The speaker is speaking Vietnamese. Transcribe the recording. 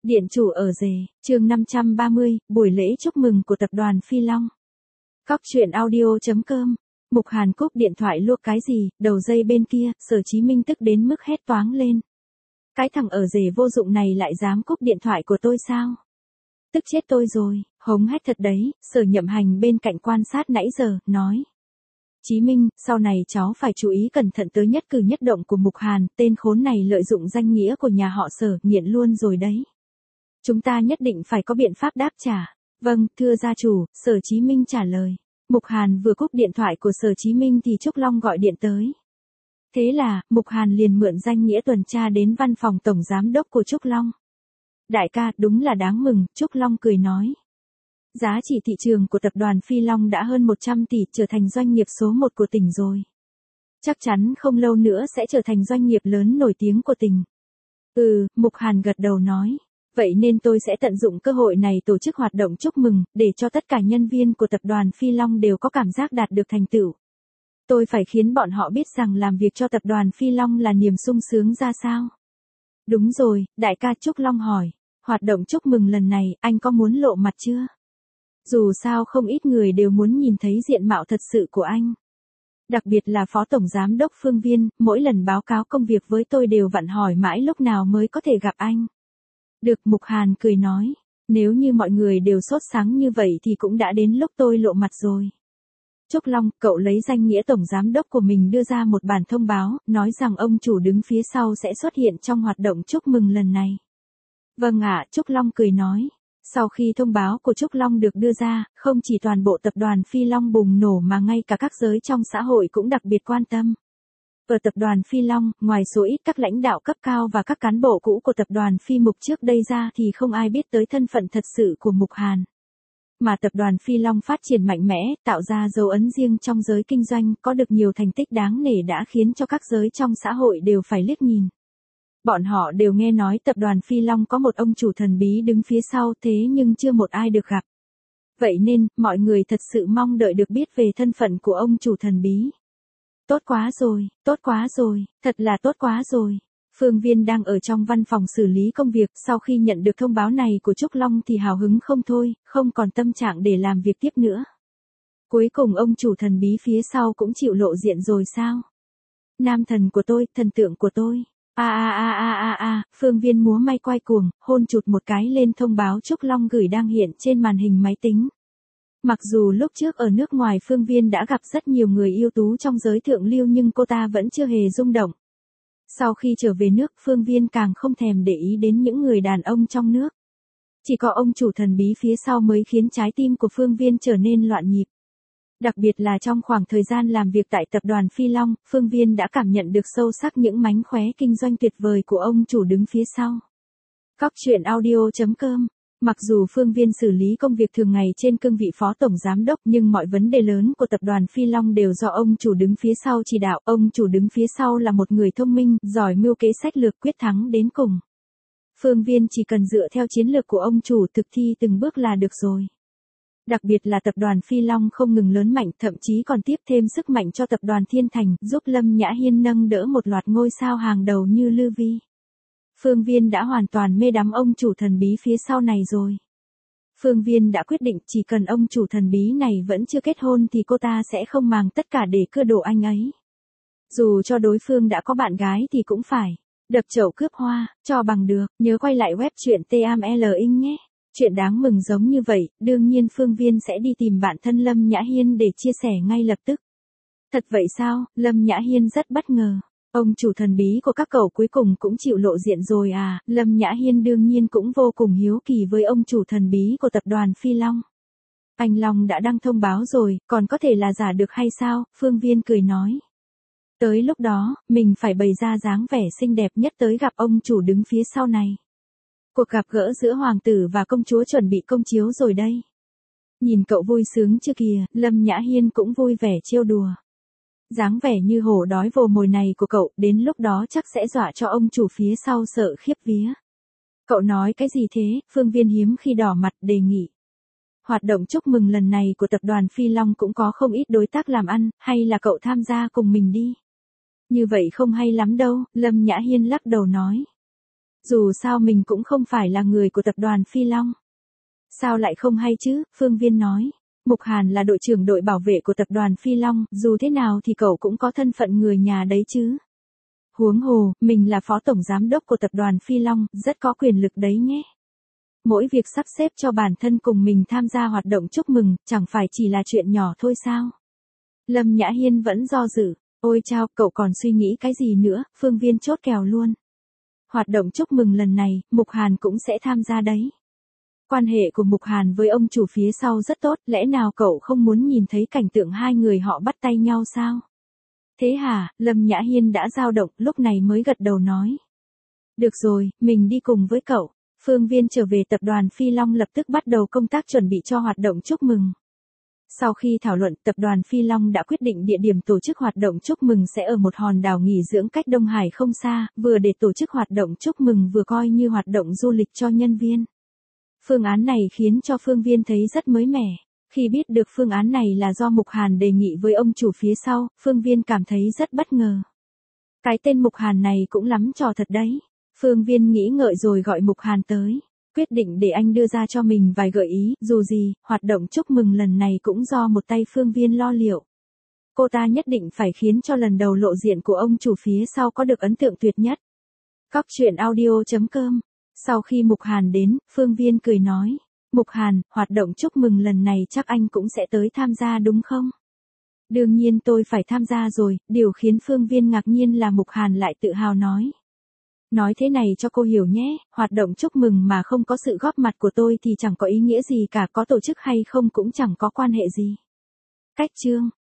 Điện chủ ở rể, chương 530, buổi lễ chúc mừng của tập đoàn Phi Long. Cóc truyện audio.com. Mục Hàn cúp điện thoại luộc cái gì, đầu dây bên kia, Sở Chí Minh tức đến mức hét toáng lên. Cái thằng ở rể vô dụng này lại dám cúp điện thoại của tôi sao? Tức chết tôi rồi, hống hét thật đấy, Sở Nhậm Hành bên cạnh quan sát nãy giờ, nói. Chí Minh, sau này cháu phải chú ý cẩn thận tới nhất cử nhất động của Mục Hàn, tên khốn này lợi dụng danh nghĩa của nhà họ Sở, nghiện luôn rồi đấy. Chúng ta nhất định phải có biện pháp đáp trả. Vâng, thưa gia chủ, Sở Chí Minh trả lời. Mục Hàn vừa cúp điện thoại của Sở Chí Minh thì Trúc Long gọi điện tới. Thế là, Mục Hàn liền mượn danh nghĩa tuần tra đến văn phòng tổng giám đốc của Trúc Long. Đại ca, đúng là đáng mừng, Trúc Long cười nói. Giá trị thị trường của tập đoàn Phi Long đã hơn 100 tỷ, trở thành doanh nghiệp số 1 của tỉnh rồi. Chắc chắn không lâu nữa sẽ trở thành doanh nghiệp lớn nổi tiếng của tỉnh. Mục Hàn gật đầu nói. Vậy nên tôi sẽ tận dụng cơ hội này tổ chức hoạt động chúc mừng, để cho tất cả nhân viên của tập đoàn Phi Long đều có cảm giác đạt được thành tựu. Tôi phải khiến bọn họ biết rằng làm việc cho tập đoàn Phi Long là niềm sung sướng ra sao. Đúng rồi, đại ca, Trúc Long hỏi. Hoạt động chúc mừng lần này, anh có muốn lộ mặt chưa? Dù sao không ít người đều muốn nhìn thấy diện mạo thật sự của anh. Đặc biệt là Phó Tổng Giám đốc Phương Viên, mỗi lần báo cáo công việc với tôi đều vặn hỏi mãi lúc nào mới có thể gặp anh. Được, Mục Hàn cười nói, nếu như mọi người đều sốt sắng như vậy thì cũng đã đến lúc tôi lộ mặt rồi. Trúc Long, cậu lấy danh nghĩa tổng giám đốc của mình đưa ra một bản thông báo, nói rằng ông chủ đứng phía sau sẽ xuất hiện trong hoạt động chúc mừng lần này. Vâng ạ, Trúc Long cười nói. Sau khi thông báo của Trúc Long được đưa ra, không chỉ toàn bộ tập đoàn Phi Long bùng nổ mà ngay cả các giới trong xã hội cũng đặc biệt quan tâm. Ở tập đoàn Phi Long, ngoài số ít các lãnh đạo cấp cao và các cán bộ cũ của tập đoàn Phi Mục trước đây ra thì không ai biết tới thân phận thật sự của Mục Hàn. Mà tập đoàn Phi Long phát triển mạnh mẽ, tạo ra dấu ấn riêng trong giới kinh doanh, có được nhiều thành tích đáng nể đã khiến cho các giới trong xã hội đều phải liếc nhìn. Bọn họ đều nghe nói tập đoàn Phi Long có một ông chủ thần bí đứng phía sau, thế nhưng chưa một ai được gặp. Vậy nên, mọi người thật sự mong đợi được biết về thân phận của ông chủ thần bí. Tốt quá rồi, thật là tốt quá rồi. Phương Viên đang ở trong văn phòng xử lý công việc, sau khi nhận được thông báo này của Trúc Long thì hào hứng không thôi, không còn tâm trạng để làm việc tiếp nữa. Cuối cùng ông chủ thần bí phía sau cũng chịu lộ diện rồi sao? Nam thần của tôi, thần tượng của tôi. Phương Viên múa may quay cuồng, hôn chụt một cái lên thông báo Trúc Long gửi đang hiện trên màn hình máy tính. Mặc dù lúc trước ở nước ngoài Phương Viên đã gặp rất nhiều người ưu tú trong giới thượng lưu nhưng cô ta vẫn chưa hề rung động. Sau khi trở về nước, Phương Viên càng không thèm để ý đến những người đàn ông trong nước. Chỉ có ông chủ thần bí phía sau mới khiến trái tim của Phương Viên trở nên loạn nhịp. Đặc biệt là trong khoảng thời gian làm việc tại tập đoàn Phi Long, Phương Viên đã cảm nhận được sâu sắc những mánh khóe kinh doanh tuyệt vời của ông chủ đứng phía sau. Cóc truyện audio.com. Mặc dù Phương Viên xử lý công việc thường ngày trên cương vị phó tổng giám đốc nhưng mọi vấn đề lớn của tập đoàn Phi Long đều do ông chủ đứng phía sau chỉ đạo. Ông chủ đứng phía sau là một người thông minh, giỏi mưu kế sách lược, quyết thắng đến cùng. Phương Viên chỉ cần dựa theo chiến lược của ông chủ thực thi từng bước là được rồi. Đặc biệt là tập đoàn Phi Long không ngừng lớn mạnh, thậm chí còn tiếp thêm sức mạnh cho tập đoàn Thiên Thành, giúp Lâm Nhã Hiên nâng đỡ một loạt ngôi sao hàng đầu như Lư Vi. Phương Viên đã hoàn toàn mê đắm ông chủ thần bí phía sau này rồi. Phương Viên đã quyết định chỉ cần ông chủ thần bí này vẫn chưa kết hôn thì cô ta sẽ không màng tất cả để cưa đổ anh ấy. Dù cho đối phương đã có bạn gái thì cũng phải đập chậu cướp hoa, cho bằng được. Nhớ quay lại web truyện TML Inc nhé. Chuyện đáng mừng giống như vậy, đương nhiên Phương Viên sẽ đi tìm bạn thân Lâm Nhã Hiên để chia sẻ ngay lập tức. Thật vậy sao? Lâm Nhã Hiên rất bất ngờ. Ông chủ thần bí của các cậu cuối cùng cũng chịu lộ diện rồi à? Lâm Nhã Hiên đương nhiên cũng vô cùng hiếu kỳ với ông chủ thần bí của tập đoàn Phi Long. Anh Long đã đăng thông báo rồi, còn có thể là giả được hay sao? Phương Viên cười nói. Tới lúc đó, mình phải bày ra dáng vẻ xinh đẹp nhất tới gặp ông chủ đứng phía sau này. Cuộc gặp gỡ giữa hoàng tử và công chúa chuẩn bị công chiếu rồi đây. Nhìn cậu vui sướng chưa kìa, Lâm Nhã Hiên cũng vui vẻ trêu đùa. Dáng vẻ như hổ đói vồ mồi này của cậu, đến lúc đó chắc sẽ dọa cho ông chủ phía sau sợ khiếp vía. Cậu nói cái gì thế? Phương Viên hiếm khi đỏ mặt đề nghị. Hoạt động chúc mừng lần này của tập đoàn Phi Long cũng có không ít đối tác làm ăn, hay là cậu tham gia cùng mình đi? Như vậy không hay lắm đâu, Lâm Nhã Hiên lắc đầu nói. Dù sao mình cũng không phải là người của tập đoàn Phi Long. Sao lại không hay chứ, Phương Viên nói. Mục Hàn là đội trưởng đội bảo vệ của tập đoàn Phi Long, dù thế nào thì cậu cũng có thân phận người nhà đấy chứ. Huống hồ, mình là phó tổng giám đốc của tập đoàn Phi Long, rất có quyền lực đấy nhé. Mỗi việc sắp xếp cho bản thân cùng mình tham gia hoạt động chúc mừng, chẳng phải chỉ là chuyện nhỏ thôi sao? Lâm Nhã Hiên vẫn do dự. Ôi chao, cậu còn suy nghĩ cái gì nữa, Phương Viên chốt kèo luôn. Hoạt động chúc mừng lần này, Mục Hàn cũng sẽ tham gia đấy. Quan hệ của Mục Hàn với ông chủ phía sau rất tốt, lẽ nào cậu không muốn nhìn thấy cảnh tượng hai người họ bắt tay nhau sao? Thế hả, Lâm Nhã Hiên đã dao động, lúc này mới gật đầu nói. Được rồi, mình đi cùng với cậu. Phương Viên trở về tập đoàn Phi Long lập tức bắt đầu công tác chuẩn bị cho hoạt động chúc mừng. Sau khi thảo luận, tập đoàn Phi Long đã quyết định địa điểm tổ chức hoạt động chúc mừng sẽ ở một hòn đảo nghỉ dưỡng cách Đông Hải không xa, vừa để tổ chức hoạt động chúc mừng vừa coi như hoạt động du lịch cho nhân viên. Phương án này khiến cho Phương Viên thấy rất mới mẻ. Khi biết được phương án này là do Mục Hàn đề nghị với ông chủ phía sau, Phương Viên cảm thấy rất bất ngờ. Cái tên Mục Hàn này cũng lắm trò thật đấy. Phương Viên nghĩ ngợi rồi gọi Mục Hàn tới. Quyết định để anh đưa ra cho mình vài gợi ý, dù gì, hoạt động chúc mừng lần này cũng do một tay Phương Viên lo liệu. Cô ta nhất định phải khiến cho lần đầu lộ diện của ông chủ phía sau có được ấn tượng tuyệt nhất. Cóc truyện audio.com. Sau khi Mục Hàn đến, Phương Viên cười nói. Mục Hàn, hoạt động chúc mừng lần này chắc anh cũng sẽ tới tham gia đúng không? Đương nhiên tôi phải tham gia rồi, điều khiến Phương Viên ngạc nhiên là Mục Hàn lại tự hào nói. Nói thế này cho cô hiểu nhé, hoạt động chúc mừng mà không có sự góp mặt của tôi thì chẳng có ý nghĩa gì cả, có tổ chức hay không cũng chẳng có quan hệ gì. Cách chương